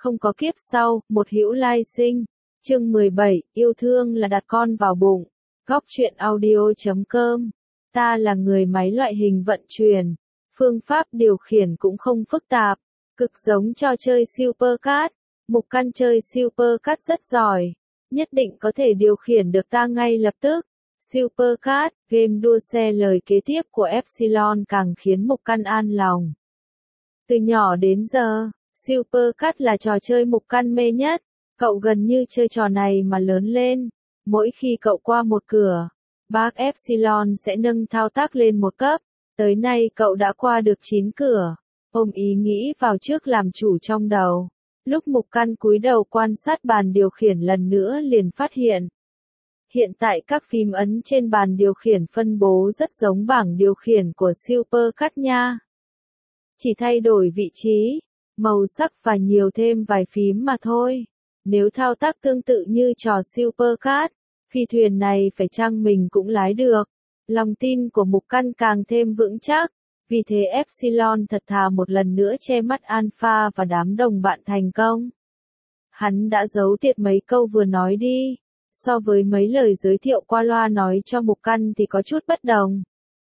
không có kiếp sau, một hữu lai sinh. Chương 17, yêu thương là đặt con vào bụng. Góc truyện audio.com. Ta là người máy loại hình vận chuyển. Phương pháp điều khiển cũng không phức tạp, cực giống trò chơi Supercat. Mục Căn chơi Supercat rất giỏi, nhất định có thể điều khiển được ta ngay lập tức. Supercat, game đua xe lời kế tiếp của Epsilon càng khiến Mục Căn an lòng. Từ nhỏ đến giờ, Supercat là trò chơi Mục Căn mê nhất. Cậu gần như chơi trò này mà lớn lên. Mỗi khi cậu qua một cửa, bác Epsilon sẽ nâng thao tác lên một cấp. Tới nay cậu đã qua được 9 cửa. Ôm ý nghĩ vào trước làm chủ trong đầu. Lúc Mục Căn cúi đầu quan sát bàn điều khiển lần nữa liền phát hiện. Hiện tại các phím ấn trên bàn điều khiển phân bố rất giống bảng điều khiển của Supercat nha. Chỉ thay đổi vị trí, màu sắc và nhiều thêm vài phím mà thôi. Nếu thao tác tương tự như trò Supercat, phi thuyền này phải chăng mình cũng lái được. Lòng tin của Mục Căn càng thêm vững chắc. Vì thế Epsilon thật thà một lần nữa che mắt Alpha và đám đồng bạn thành công. Hắn đã giấu tiệt mấy câu vừa nói đi. So với mấy lời giới thiệu qua loa nói cho Mục Căn thì có chút bất đồng.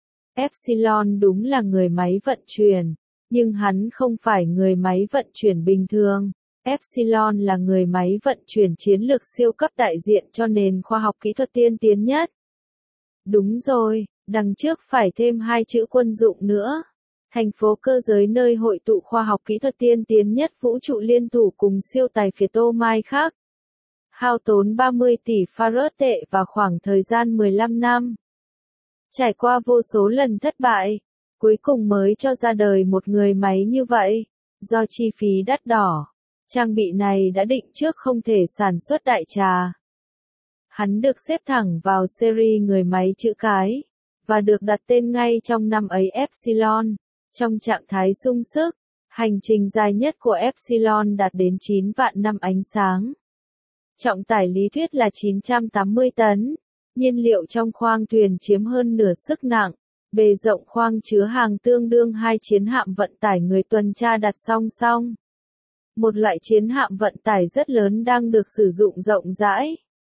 Epsilon đúng là người máy vận chuyển, nhưng hắn không phải người máy vận chuyển bình thường. Epsilon là người máy vận chuyển chiến lược siêu cấp đại diện cho nền khoa học kỹ thuật tiên tiến nhất. Đúng rồi, đằng trước phải thêm 2 chữ quân dụng nữa. Thành phố cơ giới nơi hội tụ khoa học kỹ thuật tiên tiến nhất vũ trụ liên thủ cùng siêu tài phiệt Tô Mai khác. Hao tốn 30 tỷ farad tệ và khoảng thời gian 15 năm. Trải qua vô số lần thất bại, cuối cùng mới cho ra đời một người máy như vậy. Do chi phí đắt đỏ, trang bị này đã định trước không thể sản xuất đại trà. Hắn được xếp thẳng vào series người máy chữ cái, và được đặt tên ngay trong năm ấy Epsilon. Trong trạng thái sung sức, hành trình dài nhất của Epsilon đạt đến 9 vạn năm ánh sáng. Trọng tải lý thuyết là 980 tấn. Nhiên liệu trong khoang thuyền chiếm hơn nửa sức nặng. Bề rộng khoang chứa hàng tương đương 2 chiến hạm vận tải người tuần tra đặt song song. Một loại chiến hạm vận tải rất lớn đang được sử dụng rộng rãi.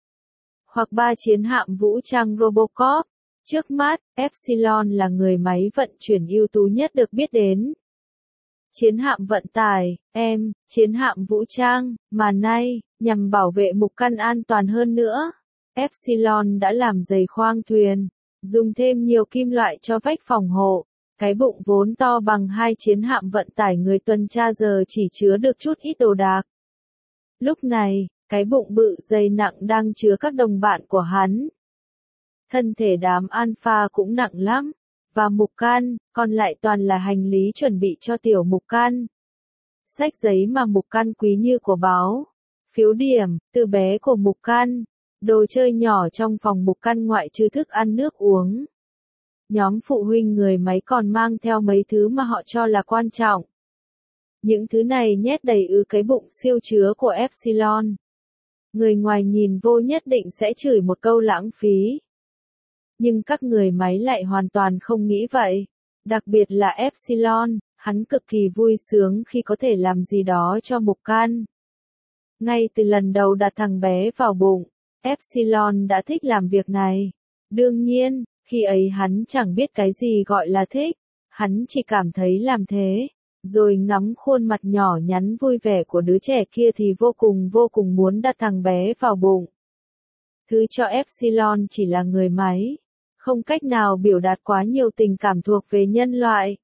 Hoặc 3 chiến hạm vũ trang Robocop. Trước mắt, Epsilon là người máy vận chuyển ưu tú nhất được biết đến. Chiến hạm vận tải, chiến hạm vũ trang, mà nay, nhằm bảo vệ Mục Căn an toàn hơn nữa, Epsilon đã làm dày khoang thuyền, dùng thêm nhiều kim loại cho vách phòng hộ. Cái bụng vốn to bằng 2 chiến hạm vận tải người tuần tra giờ chỉ chứa được chút ít đồ đạc. Lúc này, cái bụng bự dày nặng đang chứa các đồng bạn của hắn. Thân thể đám Alpha cũng nặng lắm, và Mục Căn, còn lại toàn là hành lý chuẩn bị cho tiểu Mục Căn. Sách giấy mà Mục Căn quý như của báo, phiếu điểm, từ bé của Mục Căn, đồ chơi nhỏ trong phòng Mục Căn ngoại trừ thức ăn nước uống. Nhóm phụ huynh người máy còn mang theo mấy thứ mà họ cho là quan trọng. Những thứ này nhét đầy cái bụng siêu chứa của Epsilon. Người ngoài nhìn vô nhất định sẽ chửi một câu lãng phí. Nhưng các người máy lại hoàn toàn không nghĩ vậy. Đặc biệt là Epsilon, hắn cực kỳ vui sướng khi có thể làm gì đó cho Mục Căn. Ngay từ lần đầu đặt thằng bé vào bụng, Epsilon đã thích làm việc này. Đương nhiên, khi ấy hắn chẳng biết cái gì gọi là thích, hắn chỉ cảm thấy làm thế, rồi ngắm khuôn mặt nhỏ nhắn vui vẻ của đứa trẻ kia thì vô cùng muốn đặt thằng bé vào bụng. Thứ cho Epsilon chỉ là người máy, không cách nào biểu đạt quá nhiều tình cảm thuộc về nhân loại.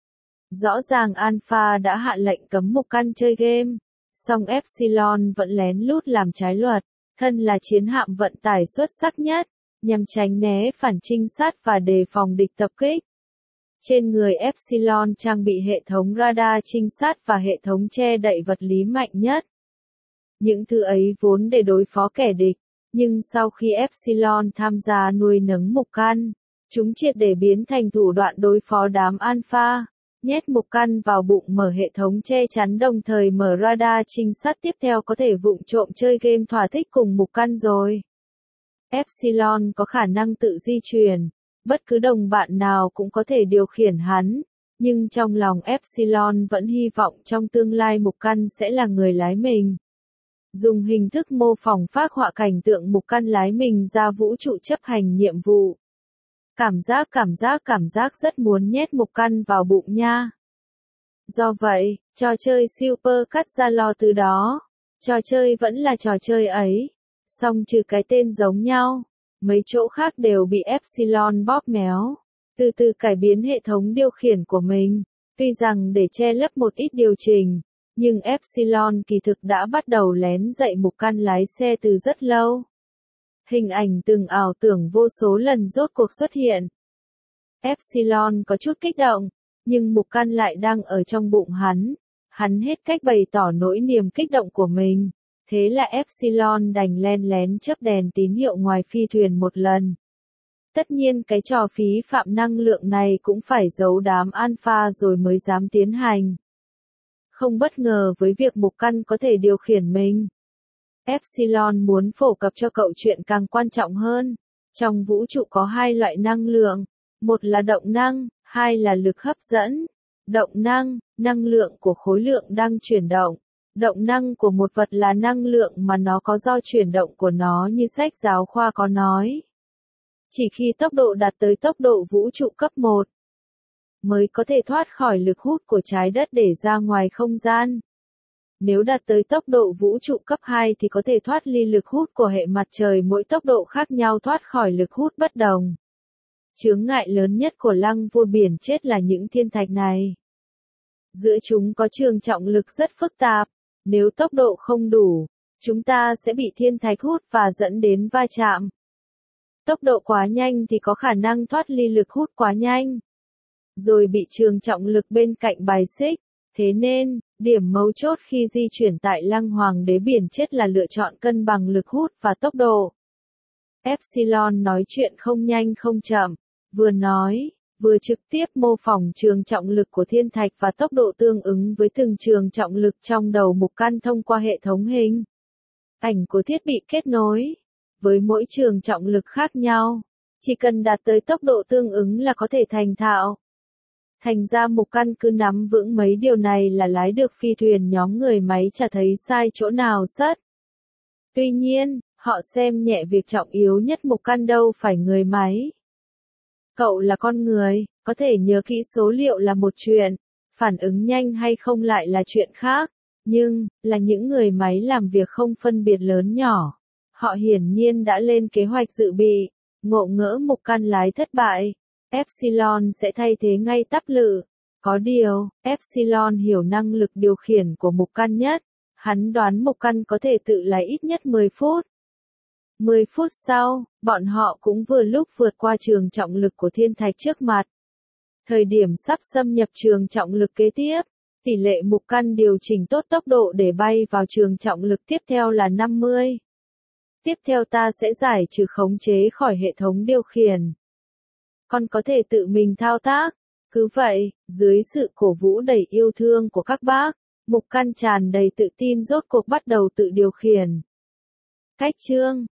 Rõ ràng Alpha đã hạ lệnh cấm Mục Căn chơi game, song Epsilon vẫn lén lút làm trái luật, thân là chiến hạm vận tải xuất sắc nhất, nhằm tránh né phản trinh sát và đề phòng địch tập kích. Trên người Epsilon trang bị hệ thống radar trinh sát và hệ thống che đậy vật lý mạnh nhất. Những thứ ấy vốn để đối phó kẻ địch, nhưng sau khi Epsilon tham gia nuôi nấng Mục Căn, chúng triệt để biến thành thủ đoạn đối phó đám Alpha, nhét Mục Căn vào bụng mở hệ thống che chắn đồng thời mở radar trinh sát tiếp theo có thể vụng trộm chơi game thỏa thích cùng Mục Căn rồi. Epsilon có khả năng tự di chuyển, bất cứ đồng bạn nào cũng có thể điều khiển hắn, Nhưng trong lòng Epsilon vẫn hy vọng trong tương lai Mục Căn sẽ là người lái mình. Dùng hình thức mô phỏng phác họa cảnh tượng Mục Căn lái mình ra vũ trụ chấp hành nhiệm vụ. Cảm giác rất muốn nhét Mục Căn vào bụng nha. Do vậy, trò chơi Super cắt ra lò từ đó. Trò chơi vẫn là trò chơi ấy. Song trừ cái tên giống nhau, mấy chỗ khác đều bị Epsilon bóp méo. Từ từ cải biến hệ thống điều khiển của mình. Tuy rằng để che lấp một ít điều chỉnh, nhưng Epsilon kỳ thực đã bắt đầu lén dạy Mục Căn lái xe từ rất lâu. Hình ảnh từng ảo tưởng vô số lần rốt cuộc xuất hiện. Epsilon có chút kích động, nhưng Mục Căn lại đang ở trong bụng hắn. Hắn hết cách bày tỏ nỗi niềm kích động của mình. Thế là Epsilon đành len lén chớp đèn tín hiệu ngoài phi thuyền một lần. Tất nhiên cái trò phí phạm năng lượng này cũng phải giấu đám alpha rồi mới dám tiến hành. Không bất ngờ với việc Mục Căn có thể điều khiển mình. Epsilon muốn phổ cập cho cậu chuyện càng quan trọng hơn. Trong vũ trụ có hai loại năng lượng. Một là động năng, hai là lực hấp dẫn. Động năng, năng lượng của khối lượng đang chuyển động. Động năng của một vật là năng lượng mà nó có do chuyển động của nó như sách giáo khoa có nói. Chỉ khi tốc độ đạt tới tốc độ vũ trụ cấp 1, mới có thể thoát khỏi lực hút của trái đất để ra ngoài không gian. Nếu đạt tới tốc độ vũ trụ cấp 2 thì có thể thoát ly lực hút của hệ mặt trời, mỗi tốc độ khác nhau thoát khỏi lực hút bất đồng. Chướng ngại lớn nhất của lăng vua biển chết là những thiên thạch này. Giữa chúng có trường trọng lực rất phức tạp, nếu tốc độ không đủ, chúng ta sẽ bị thiên thạch hút và dẫn đến va chạm. Tốc độ quá nhanh thì có khả năng thoát ly lực hút quá nhanh, rồi bị trường trọng lực bên cạnh bài xích. Thế nên, điểm mấu chốt khi di chuyển tại lăng hoàng đế biển chết là lựa chọn cân bằng lực hút và tốc độ. Epsilon nói chuyện không nhanh không chậm, vừa nói, vừa trực tiếp mô phỏng trường trọng lực của thiên thạch và tốc độ tương ứng với từng trường trọng lực trong đầu Mục Căn thông qua hệ thống hình ảnh của thiết bị kết nối. Với mỗi trường trọng lực khác nhau, chỉ cần đạt tới tốc độ tương ứng là có thể thành thạo. Thành ra Mục Căn cứ nắm vững mấy điều này là lái được phi thuyền nhóm người máy chả thấy sai chỗ nào sất. Tuy nhiên, họ xem nhẹ việc trọng yếu nhất Mục Căn đâu phải người máy. Cậu là con người, có thể nhớ kỹ số liệu là một chuyện, phản ứng nhanh hay không lại là chuyện khác, nhưng, là những người máy làm việc không phân biệt lớn nhỏ. Họ hiển nhiên đã lên kế hoạch dự bị, ngộ ngỡ Mục Căn lái thất bại. Epsilon sẽ thay thế ngay tắp lự. Có điều, Epsilon hiểu năng lực điều khiển của Mục Căn nhất. Hắn đoán Mục Căn có thể tự lái ít nhất 10 phút. 10 phút sau, bọn họ cũng vừa lúc vượt qua trường trọng lực của thiên thạch trước mặt. Thời điểm sắp xâm nhập trường trọng lực kế tiếp, tỷ lệ Mục Căn điều chỉnh tốt tốc độ để bay vào trường trọng lực tiếp theo là 50. Tiếp theo ta sẽ giải trừ khống chế khỏi hệ thống điều khiển. Con có thể tự mình thao tác. Cứ vậy, dưới sự cổ vũ đầy yêu thương của các bác, Mục Căn tràn đầy tự tin rốt cuộc bắt đầu tự điều khiển. Cách chương